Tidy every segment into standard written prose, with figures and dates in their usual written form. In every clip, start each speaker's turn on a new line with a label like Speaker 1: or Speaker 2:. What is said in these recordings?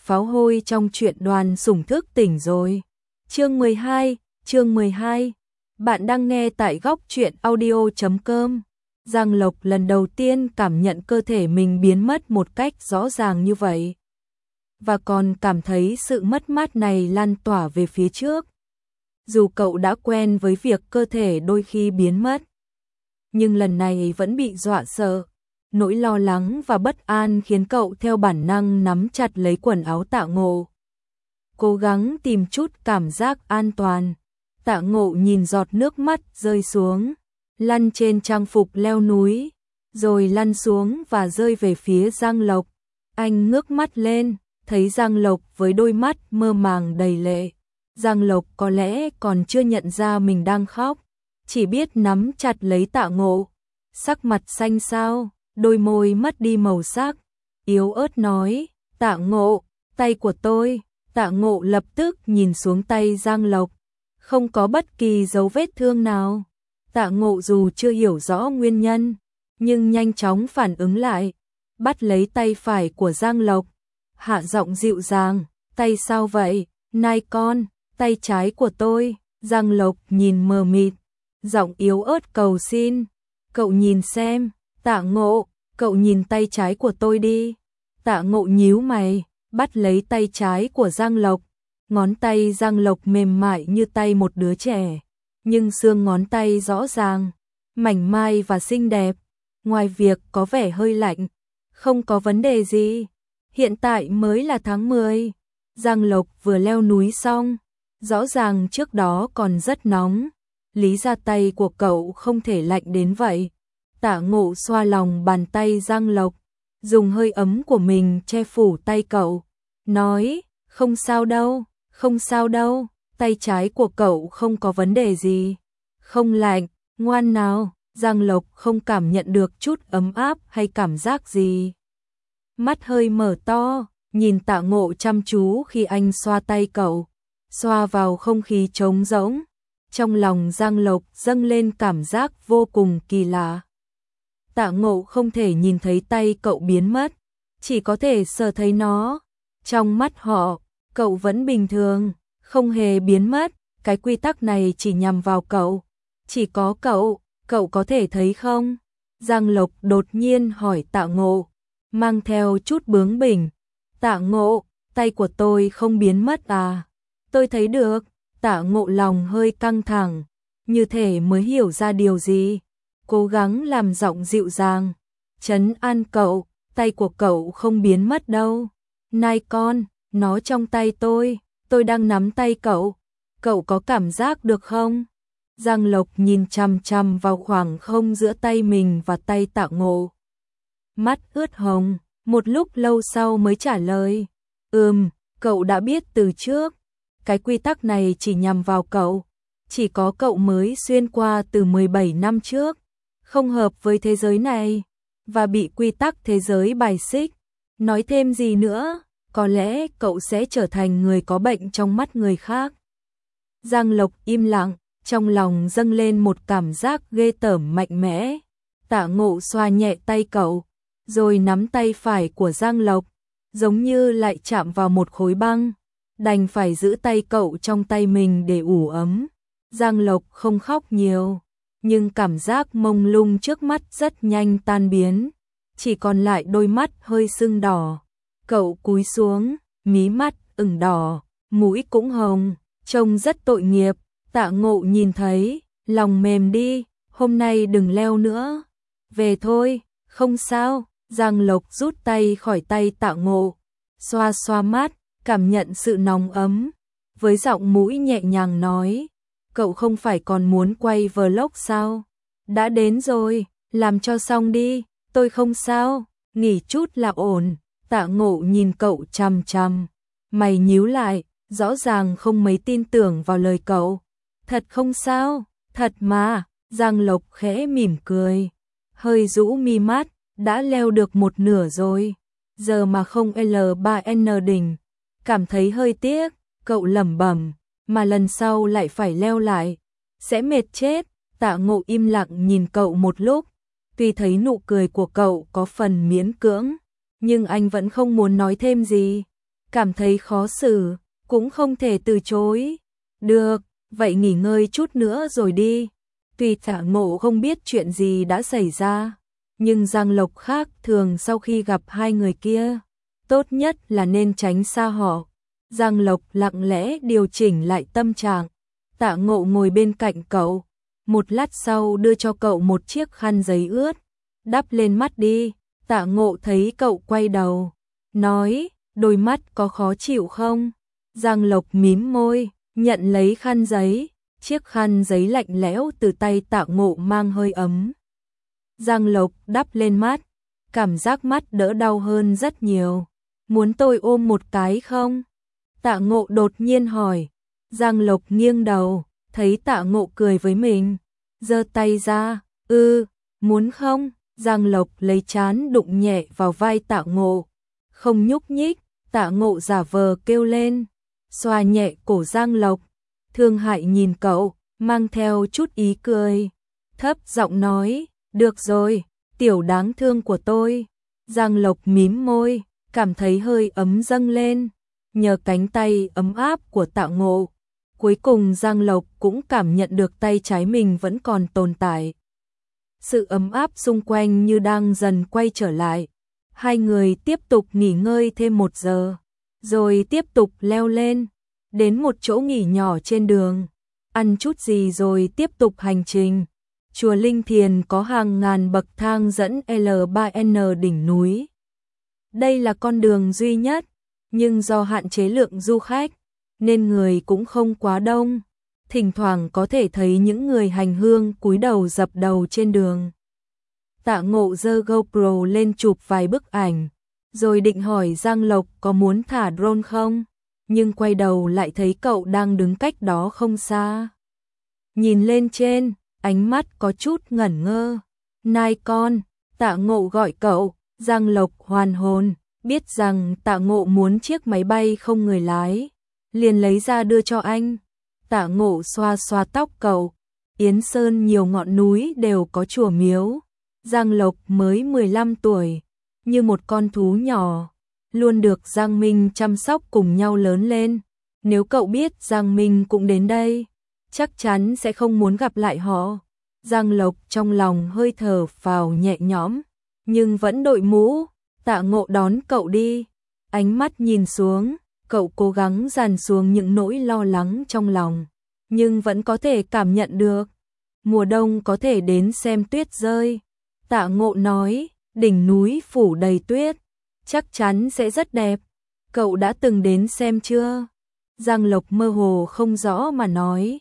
Speaker 1: pháo hôi trong truyện Đoàn Sủng thức tỉnh rồi. Chương 12. Bạn đang nghe tại góc truyện audio.com. Giang Lộc lần đầu tiên cảm nhận cơ thể mình biến mất một cách rõ ràng như vậy. Và còn cảm thấy sự mất mát này lan tỏa về phía trước. Dù cậu đã quen với việc cơ thể đôi khi biến mất, nhưng lần này vẫn bị dọa sợ. Nỗi lo lắng và bất an khiến cậu theo bản năng nắm chặt lấy quần áo Tạ Ngộ. Cố gắng tìm chút cảm giác an toàn. Tạ Ngộ nhìn giọt nước mắt rơi xuống, lăn trên trang phục leo núi, rồi lăn xuống và rơi về phía Giang Lộc. Anh ngước mắt lên, thấy Giang Lộc với đôi mắt mơ màng đầy lệ. Giang Lộc có lẽ còn chưa nhận ra mình đang khóc, chỉ biết nắm chặt lấy Tạ Ngộ. Sắc mặt xanh xao, đôi môi mất đi màu sắc, yếu ớt nói, Tạ Ngộ, tay của tôi. Tạ Ngộ lập tức nhìn xuống tay Giang Lộc, không có bất kỳ dấu vết thương nào. Tạ Ngộ dù chưa hiểu rõ nguyên nhân, nhưng nhanh chóng phản ứng lại, bắt lấy tay phải của Giang Lộc, hạ giọng dịu dàng, tay sao vậy, nai con, tay trái của tôi. Giang Lộc nhìn mờ mịt, giọng yếu ớt cầu xin, cậu nhìn xem. Tạ Ngộ, cậu nhìn tay trái của tôi đi. Tạ Ngộ nhíu mày, bắt lấy tay trái của Giang Lộc. Ngón tay Giang Lộc mềm mại như tay một đứa trẻ, nhưng xương ngón tay rõ ràng, mảnh mai và xinh đẹp. Ngoài việc có vẻ hơi lạnh, không có vấn đề gì. Hiện tại mới là tháng 10. Giang Lộc vừa leo núi xong, rõ ràng trước đó còn rất nóng. Lý ra tay của cậu không thể lạnh đến vậy. Tạ Ngộ xoa lòng bàn tay Giang Lộc, dùng hơi ấm của mình che phủ tay cậu, nói, không sao đâu, không sao đâu, tay trái của cậu không có vấn đề gì, không lạnh, ngoan nào. Giang Lộc không cảm nhận được chút ấm áp hay cảm giác gì. Mắt hơi mở to, nhìn Tạ Ngộ chăm chú khi anh xoa tay cậu, xoa vào không khí trống rỗng. Trong lòng Giang Lộc dâng lên cảm giác vô cùng kỳ lạ. Tạ Ngộ không thể nhìn thấy tay cậu biến mất, chỉ có thể sờ thấy nó. Trong mắt họ, cậu vẫn bình thường, không hề biến mất. Cái quy tắc này chỉ nhằm vào cậu, chỉ có cậu có thể thấy không? Giang Lộc đột nhiên hỏi Tạ Ngộ, mang theo chút bướng bỉnh. Tạ Ngộ, tay của tôi không biến mất à? Tôi thấy được. Tạ Ngộ lòng hơi căng thẳng, như thể mới hiểu ra điều gì. Cố gắng làm giọng dịu dàng, trấn an cậu, tay của cậu không biến mất đâu. Nai con, nó trong tay tôi đang nắm tay cậu có cảm giác được không? Giang Lộc nhìn chằm chằm vào khoảng không giữa tay mình và tay Tạ Ngộ. Mắt ướt hồng, một lúc lâu sau mới trả lời, cậu đã biết từ trước. Cái quy tắc này chỉ nhằm vào cậu, chỉ có cậu mới xuyên qua từ 17 năm trước, không hợp với thế giới này, và bị quy tắc thế giới bài xích. Nói thêm gì nữa, có lẽ cậu sẽ trở thành người có bệnh trong mắt người khác. Giang Lộc im lặng, trong lòng dâng lên một cảm giác ghê tởm mạnh mẽ. Tạ Ngộ xoa nhẹ tay cậu, rồi nắm tay phải của Giang Lộc, giống như lại chạm vào một khối băng, đành phải giữ tay cậu trong tay mình để ủ ấm. Giang Lộc không khóc nhiều, nhưng cảm giác mông lung trước mắt rất nhanh tan biến, chỉ còn lại đôi mắt hơi sưng đỏ. Cậu cúi xuống, mí mắt ửng đỏ, mũi cũng hồng, trông rất tội nghiệp. Tạ Ngộ nhìn thấy, lòng mềm đi, hôm nay đừng leo nữa, về thôi, không sao. Giang Lộc rút tay khỏi tay Tạ Ngộ, xoa xoa mắt, cảm nhận sự nóng ấm, với giọng mũi nhẹ nhàng nói, cậu không phải còn muốn quay vlog sao? Đã đến rồi, làm cho xong đi, tôi không sao, nghỉ chút là ổn. Tạ Ngộ nhìn cậu chằm chằm, mày nhíu lại, rõ ràng không mấy tin tưởng vào lời cậu. Thật không sao, thật mà. Giang Lộc khẽ mỉm cười, hơi rũ mi mắt, đã leo được một nửa rồi, giờ mà không L3N đỉnh, cảm thấy hơi tiếc. Cậu lẩm bẩm, mà lần sau lại phải leo lại, sẽ mệt chết. Tạ Ngộ im lặng nhìn cậu một lúc, tuy thấy nụ cười của cậu có phần miễn cưỡng, nhưng anh vẫn không muốn nói thêm gì. cảm thấy khó xử, cũng không thể từ chối. Được, vậy nghỉ ngơi chút nữa rồi đi. Tuy Tạ Ngộ không biết chuyện gì đã xảy ra, nhưng Giang Lộc khác thường sau khi gặp hai người kia, tốt nhất là nên tránh xa họ. Giang Lộc lặng lẽ điều chỉnh lại tâm trạng. Tạ Ngộ ngồi bên cạnh cậu, một lát sau đưa cho cậu một chiếc khăn giấy ướt, đắp lên mắt đi. Tạ Ngộ thấy cậu quay đầu, nói, đôi mắt có khó chịu không? Giang Lộc mím môi, nhận lấy khăn giấy, chiếc khăn giấy lạnh lẽo từ tay Tạ Ngộ mang hơi ấm. Giang Lộc đắp lên mắt, cảm giác mắt đỡ đau hơn rất nhiều. Muốn tôi ôm một cái không? Tạ Ngộ đột nhiên hỏi. Giang Lộc nghiêng đầu, thấy Tạ Ngộ cười với mình, giơ tay ra, muốn không? Giang Lộc lấy trán đụng nhẹ vào vai Tạ Ngộ, không nhúc nhích. Tạ Ngộ giả vờ kêu lên, xoa nhẹ cổ Giang Lộc, thương hại nhìn cậu, mang theo chút ý cười, thấp giọng nói, được rồi, tiểu đáng thương của tôi. Giang Lộc mím môi, cảm thấy hơi ấm dâng lên, nhờ cánh tay ấm áp của Tạ Ngộ. Cuối cùng Giang Lộc cũng cảm nhận được tay trái mình vẫn còn tồn tại. Sự ấm áp xung quanh như đang dần quay trở lại. Hai người tiếp tục nghỉ ngơi thêm 1 giờ, rồi tiếp tục leo lên, đến một chỗ nghỉ nhỏ trên đường, ăn chút gì rồi tiếp tục hành trình. Chùa Linh Thiền có hàng ngàn bậc thang dẫn L3N đỉnh núi. Đây là con đường duy nhất, nhưng do hạn chế lượng du khách, nên người cũng không quá đông. Thỉnh thoảng có thể thấy những người hành hương cúi đầu dập đầu trên đường. Tạ Ngộ giơ GoPro lên chụp vài bức ảnh, rồi định hỏi Giang Lộc có muốn thả drone không, nhưng quay đầu lại thấy cậu đang đứng cách đó không xa. Nhìn lên trên, ánh mắt có chút ngẩn ngơ. Nai con, Tạ Ngộ gọi cậu. Giang Lộc hoàn hồn, biết rằng Tạ Ngộ muốn chiếc máy bay không người lái, liền lấy ra đưa cho anh. Tạ Ngộ xoa xoa tóc cậu. Yến Sơn nhiều ngọn núi đều có chùa miếu. Giang Lộc mới 15 tuổi, như một con thú nhỏ, luôn được Giang Minh chăm sóc cùng nhau lớn lên. Nếu cậu biết Giang Minh cũng đến đây, chắc chắn sẽ không muốn gặp lại họ. Giang Lộc trong lòng hơi thở phào nhẹ nhõm, nhưng vẫn đội mũ. Tạ Ngộ đón cậu đi, ánh mắt nhìn xuống, cậu cố gắng dàn xuống những nỗi lo lắng trong lòng, nhưng vẫn có thể cảm nhận được. Mùa đông có thể đến xem tuyết rơi. Tạ Ngộ nói, đỉnh núi phủ đầy tuyết, chắc chắn sẽ rất đẹp. Cậu đã từng đến xem chưa? Giang Lộc mơ hồ không rõ mà nói,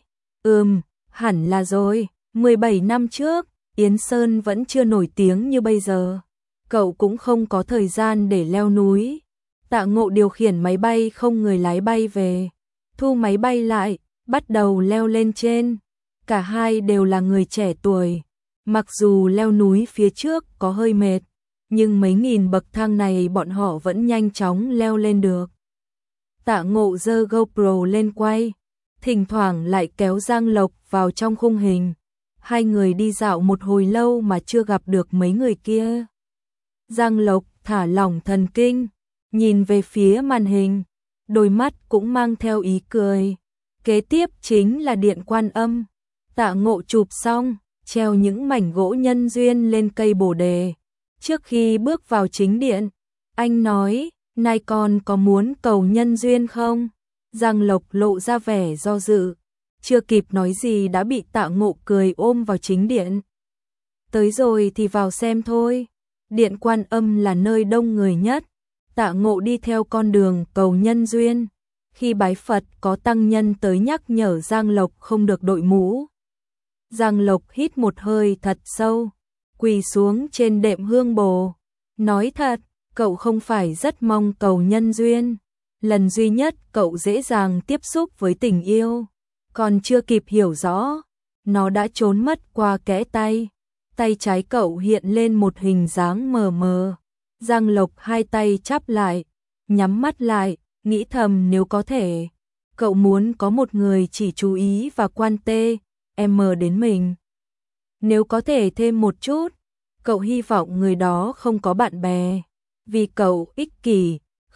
Speaker 1: hẳn là rồi, 17 năm trước, Yến Sơn vẫn chưa nổi tiếng như bây giờ. Cậu cũng không có thời gian để leo núi. Tạ Ngộ điều khiển máy bay không người lái bay về, thu máy bay lại, bắt đầu leo lên trên. Cả hai đều là người trẻ tuổi. Mặc dù leo núi phía trước có hơi mệt, nhưng mấy nghìn bậc thang này bọn họ vẫn nhanh chóng leo lên được. Tạ Ngộ giơ GoPro lên quay, thỉnh thoảng lại kéo Giang Lộc vào trong khung hình. Hai người đi dạo một hồi lâu mà chưa gặp được mấy người kia. Giang Lộc thả lỏng thần kinh, nhìn về phía màn hình, đôi mắt cũng mang theo ý cười. Kế tiếp chính là điện Quan Âm. Tạ Ngộ chụp xong, treo những mảnh gỗ nhân duyên lên cây bồ đề. Trước khi bước vào chính điện, anh nói, nai con có muốn cầu nhân duyên không? Giang Lộc lộ ra vẻ do dự, chưa kịp nói gì đã bị Tạ Ngộ cười ôm vào chính điện. Tới rồi thì vào xem thôi. Điện Quan Âm là nơi đông người nhất. Tạ Ngộ đi theo con đường cầu nhân duyên. Khi bái Phật có tăng nhân tới nhắc nhở Giang Lộc không được đội mũ. Giang Lộc hít một hơi thật sâu, quỳ xuống trên đệm hương bồ. Nói thật, cậu không phải rất mong cầu nhân duyên. Lần duy nhất cậu dễ dàng tiếp xúc với tình yêu, còn chưa kịp hiểu rõ, nó đã trốn mất qua kẽ tay. Tay trái cậu hiện lên một hình dáng mờ mờ. Giang Lộc hai tay chắp lại, nhắm mắt lại, nghĩ thầm nếu có thể, cậu muốn có một người chỉ chú ý và quan tâm đến mình. Nếu có thể thêm một chút, cậu hy vọng người đó không có bạn bè, vì cậu ích kỷ,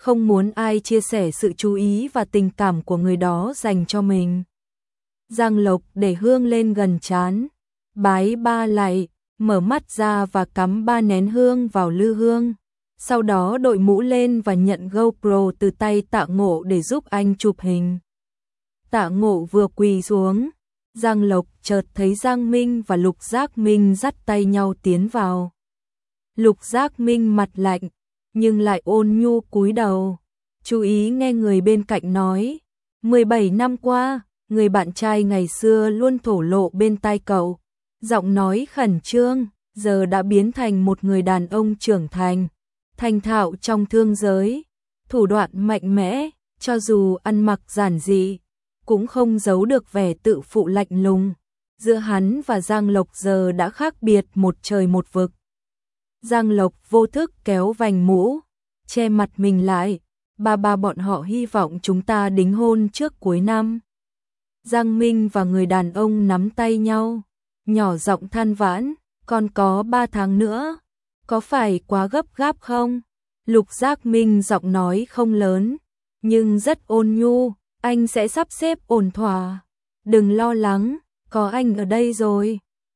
Speaker 1: không muốn ai chia sẻ sự chú ý và tình cảm của người đó dành cho mình. Giang Lộc để hương lên gần trán, bái 3 lạy, mở mắt ra và cắm 3 nén hương vào lư hương. Sau đó đội mũ lên và nhận GoPro từ tay Tạ Ngộ để giúp anh chụp hình. Tạ Ngộ vừa quỳ xuống, Giang Lộc chợt thấy Giang Minh và Lục Giác Minh dắt tay nhau tiến vào. Lục Giác Minh mặt lạnh, nhưng lại ôn nhu cúi đầu, chú ý nghe người bên cạnh nói. 17 năm qua, người bạn trai ngày xưa luôn thổ lộ bên tai cậu, giọng nói khẩn trương, giờ đã biến thành một người đàn ông trưởng thành, thành thạo trong thương giới, thủ đoạn mạnh mẽ, cho dù ăn mặc giản dị, cũng không giấu được vẻ tự phụ lạnh lùng. Giữa hắn và Giang Lộc giờ đã khác biệt một trời một vực. Giang Lộc vô thức kéo vành mũ, che mặt mình lại. Ba bọn họ hy vọng chúng ta đính hôn trước cuối năm. Giang Minh và người đàn ông nắm tay nhau, nhỏ giọng than vãn, còn có 3 tháng nữa, có phải quá gấp gáp không? Lục Giác Minh giọng nói không lớn, nhưng rất ôn nhu, anh sẽ sắp xếp ổn thỏa. Đừng lo lắng, có anh ở đây rồi.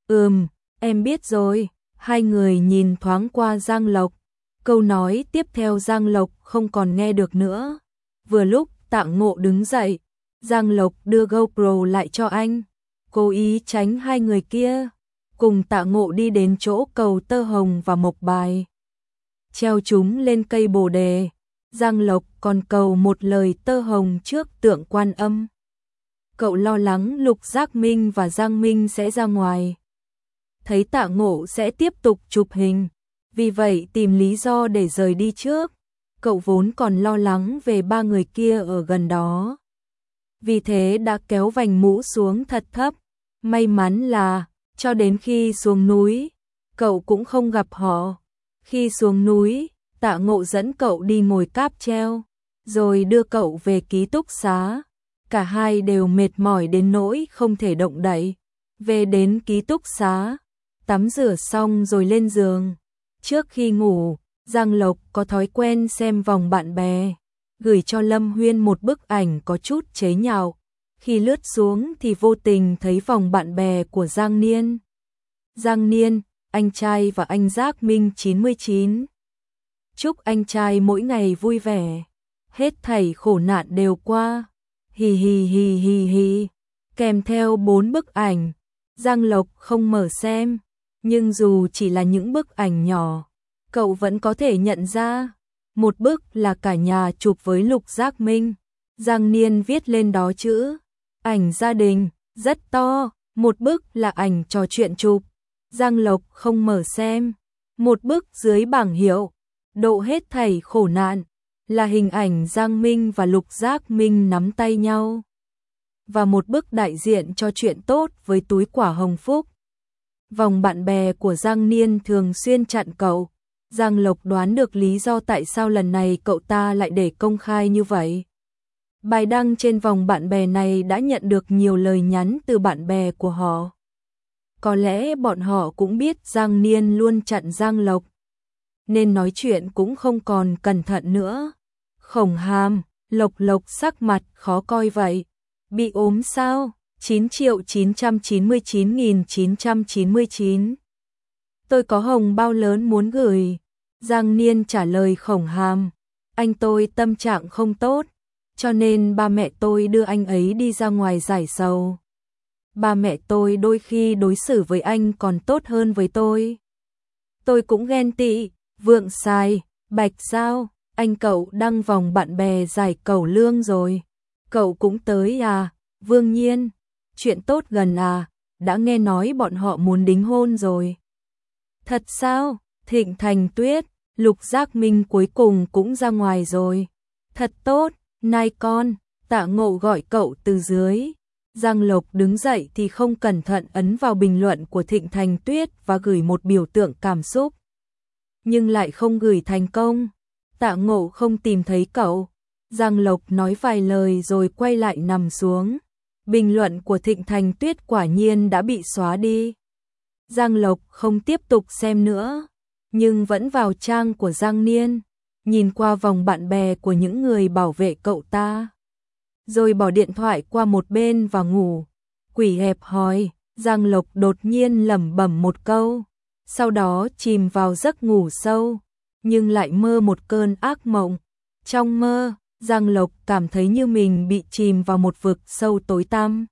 Speaker 1: Em biết rồi. Hai người nhìn thoáng qua Giang Lộc. Câu nói tiếp theo Giang Lộc không còn nghe được nữa. Vừa lúc Tạ Ngộ đứng dậy, Giang Lộc đưa GoPro lại cho anh, cố ý tránh hai người kia, cùng Tạ Ngộ đi đến chỗ cầu tơ hồng và mộc bài. Treo chúng lên cây bồ đề, Giang Lộc còn cầu một lời tơ hồng trước tượng Quan Âm. Cậu lo lắng Lục Giác Minh và Giang Minh sẽ ra ngoài, thấy Tạ Ngộ sẽ tiếp tục chụp hình, vì vậy tìm lý do để rời đi trước. Cậu vốn còn lo lắng về 3 người kia ở gần đó, vì thế đã kéo vành mũ xuống thật thấp. May mắn là, cho đến khi xuống núi, cậu cũng không gặp họ. Khi xuống núi, Tạ Ngộ dẫn cậu đi ngồi cáp treo, rồi đưa cậu về ký túc xá. Cả hai đều mệt mỏi đến nỗi không thể động đậy. Về đến ký túc xá, tắm rửa xong rồi lên giường. Trước khi ngủ, Giang Lộc có thói quen xem vòng bạn bè, gửi cho Lâm Huyên một bức ảnh có chút chế nhạo. Khi lướt xuống thì vô tình thấy vòng bạn bè của Giang Niên. Giang Niên, anh trai và anh Giác Minh 99. Chúc anh trai mỗi ngày vui vẻ, hết thảy khổ nạn đều qua. Hì hì hì hì hì. Kèm theo 4 bức ảnh. Giang Lộc không mở xem, nhưng dù chỉ là những bức ảnh nhỏ, cậu vẫn có thể nhận ra. Một bức là cả nhà chụp với Lục Giác Minh, Giang Niên viết lên đó chữ ảnh gia đình rất to. Một bức là ảnh trò chuyện chụp, Giang Lộc không mở xem. Một bức dưới bảng hiệu độ hết thảy khổ nạn là hình ảnh Giang Minh và Lục Giác Minh nắm tay nhau, và một bức đại diện cho chuyện tốt với túi quả hồng phúc. Vòng bạn bè của Giang Niên thường xuyên chặn cậu. Giang Lộc đoán được lý do tại sao lần này cậu ta lại để công khai như vậy. Bài đăng trên vòng bạn bè này đã nhận được nhiều lời nhắn từ bạn bè của họ. Có lẽ bọn họ cũng biết Giang Niên luôn chặn Giang Lộc, nên nói chuyện cũng không còn cẩn thận nữa. Khổng Hàm, Lộc sắc mặt khó coi vậy. Bị ốm sao? 9.999.999. Tôi có hồng bao lớn muốn gửi. Giang Niên trả lời Khổng Hàm, anh tôi tâm trạng không tốt, cho nên ba mẹ tôi đưa anh ấy đi ra ngoài giải sầu. Ba mẹ tôi đôi khi đối xử với anh còn tốt hơn với tôi. Tôi cũng ghen tị. Vượng Sai, Bạch Giao, anh cậu đăng vòng bạn bè giải cẩu lương rồi. Cậu cũng tới à? Vương Nhiên, chuyện tốt gần à? Đã nghe nói bọn họ muốn đính hôn rồi. Thật sao? Thịnh Thành Tuyết, Lục Giác Minh cuối cùng cũng ra ngoài rồi. Thật tốt, nai con. Tạ Ngộ gọi cậu từ dưới. Giang Lộc đứng dậy thì không cẩn thận ấn vào bình luận của Thịnh Thành Tuyết và gửi một biểu tượng cảm xúc, nhưng lại không gửi thành công. Tạ Ngộ không tìm thấy cậu. Giang Lộc nói vài lời rồi quay lại nằm xuống. Bình luận của Thịnh Thành Tuyết quả nhiên đã bị xóa đi. Giang Lộc không tiếp tục xem nữa, nhưng vẫn vào trang của Giang Niên. nhìn qua vòng bạn bè của những người bảo vệ cậu ta. Rồi bỏ điện thoại qua một bên và ngủ. Quỷ hẹp hòi, Giang Lộc đột nhiên lẩm bẩm một câu, sau đó chìm vào giấc ngủ sâu, nhưng lại mơ một cơn ác mộng. Trong mơ, Giang Lộc cảm thấy như mình bị chìm vào một vực sâu tối tăm.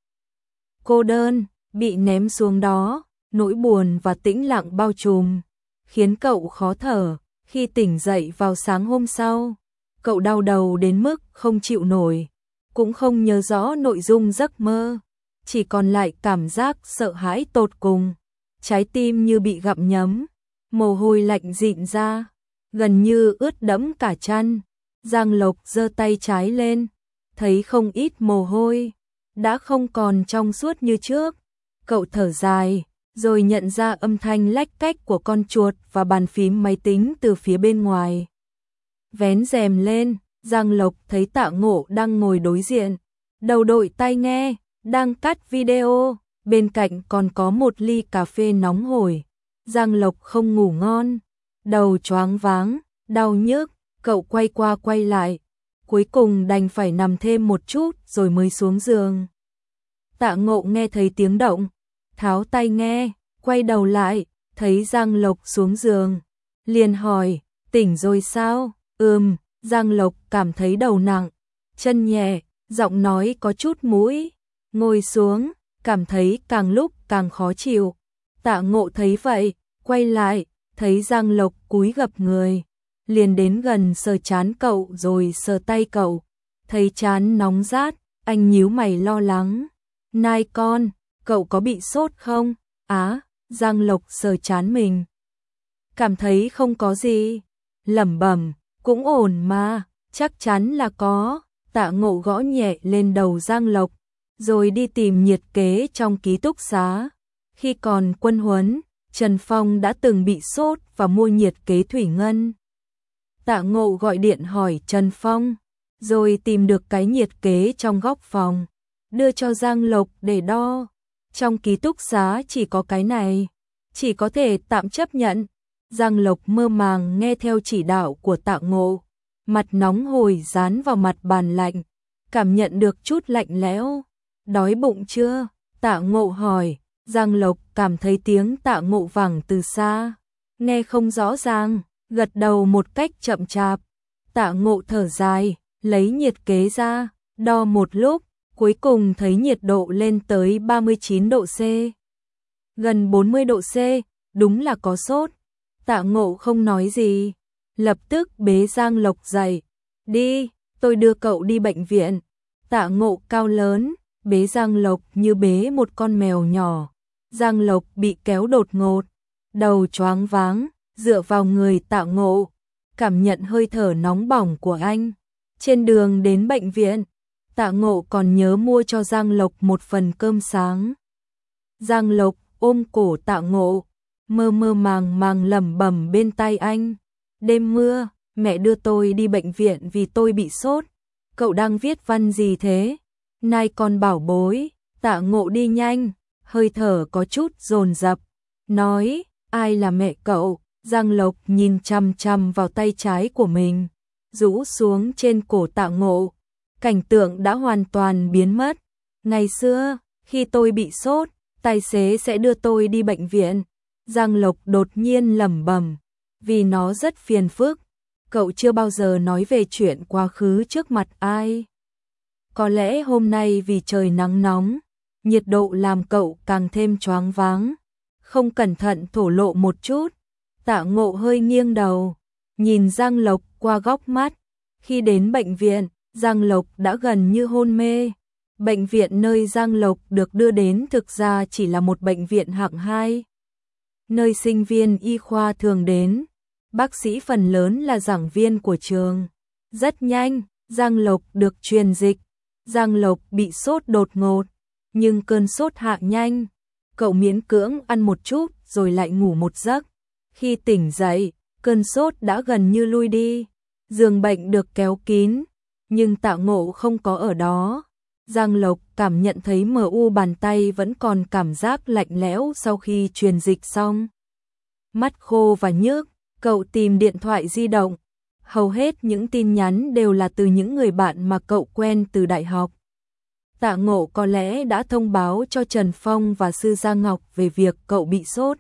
Speaker 1: Cô đơn, bị ném xuống đó, nỗi buồn và tĩnh lặng bao trùm, khiến cậu khó thở. Khi tỉnh dậy vào sáng hôm sau, cậu đau đầu đến mức không chịu nổi, cũng không nhớ rõ nội dung giấc mơ, chỉ còn lại cảm giác sợ hãi tột cùng. Trái tim như bị gặm nhấm, mồ hôi lạnh rịn ra, gần như ướt đẫm cả chăn. Giang Lộc giơ tay trái lên, thấy không ít mồ hôi, đã không còn trong suốt như trước. Cậu thở dài, rồi nhận ra âm thanh lách cách của con chuột và bàn phím máy tính từ phía bên ngoài. Vén rèm lên, Giang Lộc thấy Tạ Ngộ đang ngồi đối diện, đầu đội tai nghe, đang cắt video, bên cạnh còn có một ly cà phê nóng hổi. Giang Lộc không ngủ ngon, đầu choáng váng, đau nhức, cậu quay qua quay lại, cuối cùng đành phải nằm thêm một chút rồi mới xuống giường. Tạ Ngộ nghe thấy tiếng động, tháo tai nghe, quay đầu lại, thấy Giang Lộc xuống giường, liền hỏi, tỉnh rồi sao? Giang Lộc cảm thấy đầu nặng, chân nhẹ, giọng nói có chút mũi, ngồi xuống, cảm thấy càng lúc càng khó chịu. Tạ Ngộ thấy vậy, quay lại, thấy Giang Lộc cúi gập người, liền đến gần sờ trán cậu rồi sờ tay cậu, thấy trán nóng rát, anh nhíu mày lo lắng. Nai con, cậu có bị sốt không? Giang Lộc sờ trán mình, cảm thấy không có gì, lẩm bẩm, cũng ổn mà, chắc chắn là có. Tạ Ngộ gõ nhẹ lên đầu Giang Lộc, rồi đi tìm nhiệt kế trong ký túc xá. Khi còn quân huấn, Trần Phong đã từng bị sốt và mua nhiệt kế thủy ngân. Tạ Ngộ gọi điện hỏi Trần Phong, rồi tìm được cái nhiệt kế trong góc phòng, đưa cho Giang Lộc để đo. Trong ký túc xá chỉ có cái này, chỉ có thể tạm chấp nhận. Giang Lộc mơ màng nghe theo chỉ đạo của Tạ Ngộ, mặt nóng hổi dán vào mặt bàn lạnh, cảm nhận được chút lạnh lẽo. Đói bụng chưa? Tạ Ngộ hỏi. Giang Lộc cảm thấy tiếng Tạ Ngộ vẳng từ xa, nghe không rõ ràng, gật đầu một cách chậm chạp. Tạ Ngộ thở dài, lấy nhiệt kế ra, đo một lúc, cuối cùng thấy nhiệt độ lên tới 39 độ C. Gần 40 độ C, đúng là có sốt. Tạ Ngộ không nói gì, lập tức bế Giang Lộc dậy. Đi, tôi đưa cậu đi bệnh viện. Tạ Ngộ cao lớn, bế Giang Lộc như bế một con mèo nhỏ. Giang Lộc bị kéo đột ngột, đầu choáng váng, dựa vào người Tạ Ngộ, cảm nhận hơi thở nóng bỏng của anh. Trên đường đến bệnh viện, Tạ Ngộ còn nhớ mua cho Giang Lộc một phần cơm sáng. Giang Lộc ôm cổ Tạ Ngộ, mơ mơ màng màng lẩm bẩm bên tai anh. Đêm mưa, mẹ đưa tôi đi bệnh viện vì tôi bị sốt. Cậu đang viết văn gì thế? Nai con bảo bối. Tạ Ngộ đi nhanh, hơi thở có chút dồn dập, nói, ai là mẹ cậu? Giang Lộc nhìn chằm chằm vào tay trái của mình, rũ xuống trên cổ Tạ Ngộ. Cảnh tượng đã hoàn toàn biến mất. Ngày xưa, khi tôi bị sốt, tài xế sẽ đưa tôi đi bệnh viện. Giang Lộc đột nhiên lẩm bẩm, vì nó rất phiền phức. Cậu chưa bao giờ nói về chuyện quá khứ trước mặt ai. Có lẽ hôm nay vì trời nắng nóng, nhiệt độ làm cậu càng thêm choáng váng, không cẩn thận thổ lộ một chút. Tạ Ngộ hơi nghiêng đầu, nhìn Giang Lộc qua góc mắt. Khi đến bệnh viện, Giang Lộc đã gần như hôn mê. Bệnh viện nơi Giang Lộc được đưa đến thực ra chỉ là một bệnh viện hạng 2, nơi sinh viên y khoa thường đến. Bác sĩ phần lớn là giảng viên của trường. Rất nhanh, Giang Lộc được truyền dịch. Giang Lộc bị sốt đột ngột, nhưng cơn sốt hạ nhanh. Cậu miễn cưỡng ăn một chút rồi lại ngủ một giấc. Khi tỉnh dậy, cơn sốt đã gần như lui đi. Giường bệnh được kéo kín, nhưng Tạ Ngộ không có ở đó. Giang Lộc cảm nhận thấy bàn tay vẫn còn cảm giác lạnh lẽo sau khi truyền dịch xong. Mắt khô và nhức, cậu tìm điện thoại di động. Hầu hết những tin nhắn đều là từ những người bạn mà cậu quen từ đại học. Tạ Ngộ có lẽ đã thông báo cho Trần Phong và Sư Gia Ngọc về việc cậu bị sốt.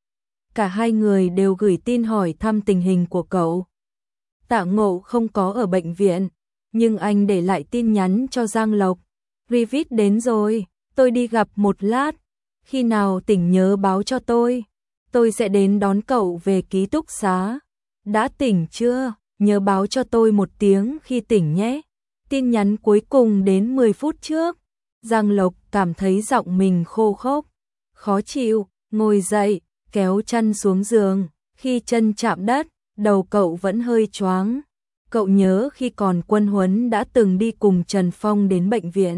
Speaker 1: Cả hai người đều gửi tin hỏi thăm tình hình của cậu. Tạ Ngộ không có ở bệnh viện, nhưng anh để lại tin nhắn cho Giang Lộc. Rivit đến rồi, tôi đi gặp một lát, khi nào tỉnh nhớ báo cho tôi sẽ đến đón cậu về ký túc xá. Đã tỉnh chưa? Nhớ báo cho tôi một tiếng khi tỉnh nhé. Tin nhắn cuối cùng đến 10 phút trước. Giang Lộc cảm thấy giọng mình khô khốc, khó chịu, ngồi dậy, kéo chăn xuống giường. Khi chân chạm đất, đầu cậu vẫn hơi choáng. Cậu nhớ khi còn quân huấn đã từng đi cùng Trần Phong đến bệnh viện.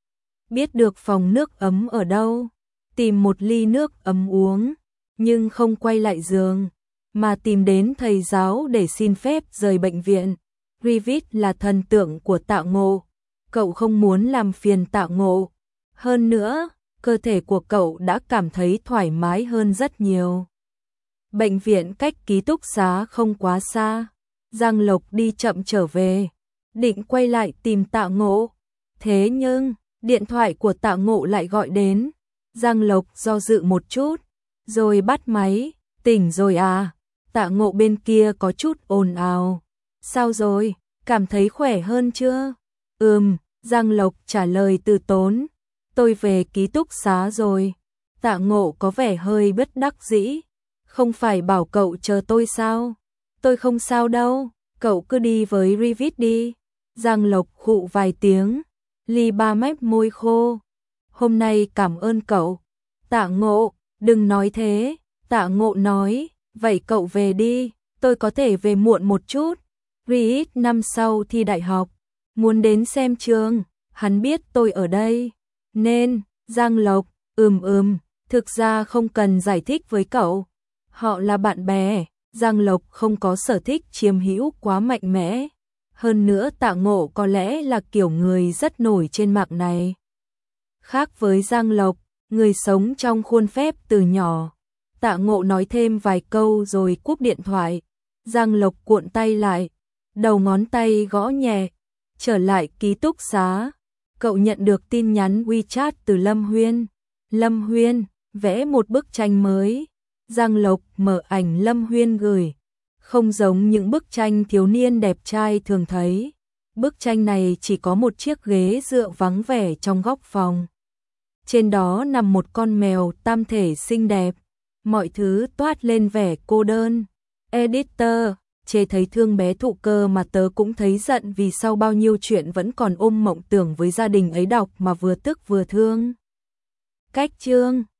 Speaker 1: Biết được phòng nước ấm ở đâu, tìm một ly nước ấm uống, nhưng không quay lại giường, mà tìm đến thầy giáo để xin phép rời bệnh viện. Rivit là thần tượng của Tạ Ngộ, cậu không muốn làm phiền Tạ Ngộ. Hơn nữa, cơ thể của cậu đã cảm thấy thoải mái hơn rất nhiều. Bệnh viện cách ký túc xá không quá xa. Giang Lộc đi chậm trở về, định quay lại tìm Tạ Ngộ. Thế nhưng, điện thoại của Tạ Ngộ lại gọi đến. Giang Lộc do dự một chút, rồi bắt máy. Tỉnh rồi à? Tạ Ngộ bên kia có chút ồn ào. Sao rồi? Cảm thấy khỏe hơn chưa? Giang Lộc trả lời từ tốn. Tôi về ký túc xá rồi. Tạ Ngộ có vẻ hơi bất đắc dĩ. Không phải bảo cậu chờ tôi sao? Tôi không sao đâu, cậu cứ đi với Rivit đi. Giang Lộc khụ vài tiếng, ly ba mép môi khô. Hôm nay cảm ơn cậu. Tạ Ngộ, đừng nói thế. Tạ Ngộ nói, vậy cậu về đi, tôi có thể về muộn một chút. Rivit năm sau thi đại học, muốn đến xem trường, hắn biết tôi ở đây. Nên, Giang Lộc, thực ra không cần giải thích với cậu. Họ là bạn bè. Giang Lộc không có sở thích chiếm hữu quá mạnh mẽ. Hơn nữa Tạ Ngộ có lẽ là kiểu người rất nổi trên mạng này. Khác với Giang Lộc, người sống trong khuôn phép từ nhỏ. Tạ Ngộ nói thêm vài câu rồi cúp điện thoại. Giang Lộc cuộn tay lại, đầu ngón tay gõ nhẹ. Trở lại ký túc xá, cậu nhận được tin nhắn WeChat từ Lâm Huyên. Lâm Huyên vẽ một bức tranh mới. Giang Lộc mở ảnh Lâm Huyên gửi, không giống những bức tranh thiếu niên đẹp trai thường thấy. Bức tranh này chỉ có một chiếc ghế dựa vắng vẻ trong góc phòng. Trên đó nằm một con mèo tam thể xinh đẹp, mọi thứ toát lên vẻ cô đơn. Editor, chê thấy thương bé Thụ Cơ mà tớ cũng thấy giận vì sau bao nhiêu chuyện vẫn còn ôm mộng tưởng với gia đình ấy đọc mà vừa tức vừa thương. Cách chương